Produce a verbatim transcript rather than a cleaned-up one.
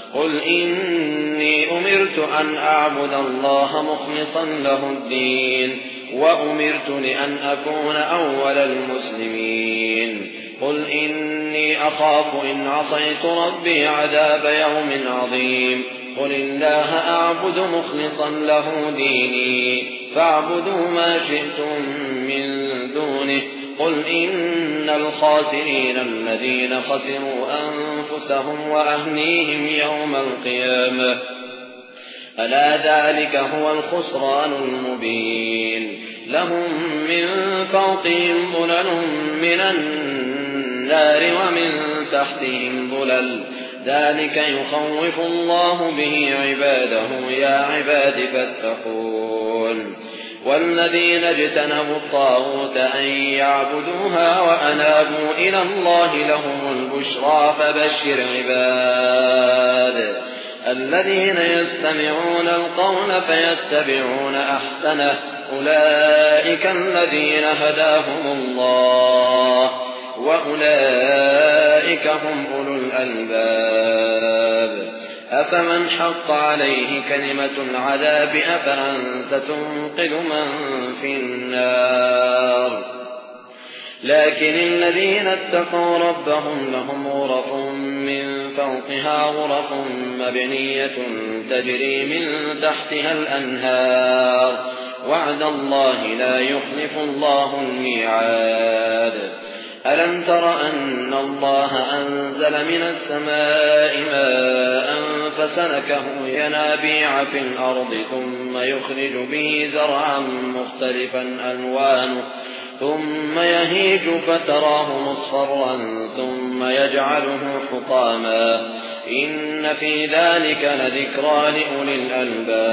قل إني أمرت أن أعبد الله مخلصا له الدين وأمرت لأن أكون أول المسلمين قل إني أخاف إن عصيت ربي عذاب يوم عظيم قل الله أعبد مخلصا له ديني فاعبدوا ما شئتم من دونه قل إن الخاسرين الذين خسروا أنفسهم وأهليهم يوم القيامة ألا ذلك هو الخسران المبين لهم من فوقهم ظلل من النار ومن تحتهم ظلل ذلك يخوف الله به عباده يا عباد فاتقون والذين اجتنبوا الطاغوت أن يعبدوها وأنابوا إلى الله لهم البشرى فبشر عباد الذين يستمعون القول فيتبعون أحسنه أولئك الذين هداهم الله وأولئك هم أولو الألباب أفمن حق عليه كلمة العذاب أفأنت تنقذ من في النار لكن الذين اتقوا ربهم لهم غرف من فوقها غرف مبنية تجري من تحتها الأنهار وعد الله لا يخلف الله الميعاد ألم تر أن الله أنزل من السماء ماء فسلكه ينابيع في الأرض ثم يخرج به زرعا مختلفا ألوانه ثم يهيج فتراه مصفرا ثم يجعله حطاما إن في ذلك لذكرى لأولي الألباب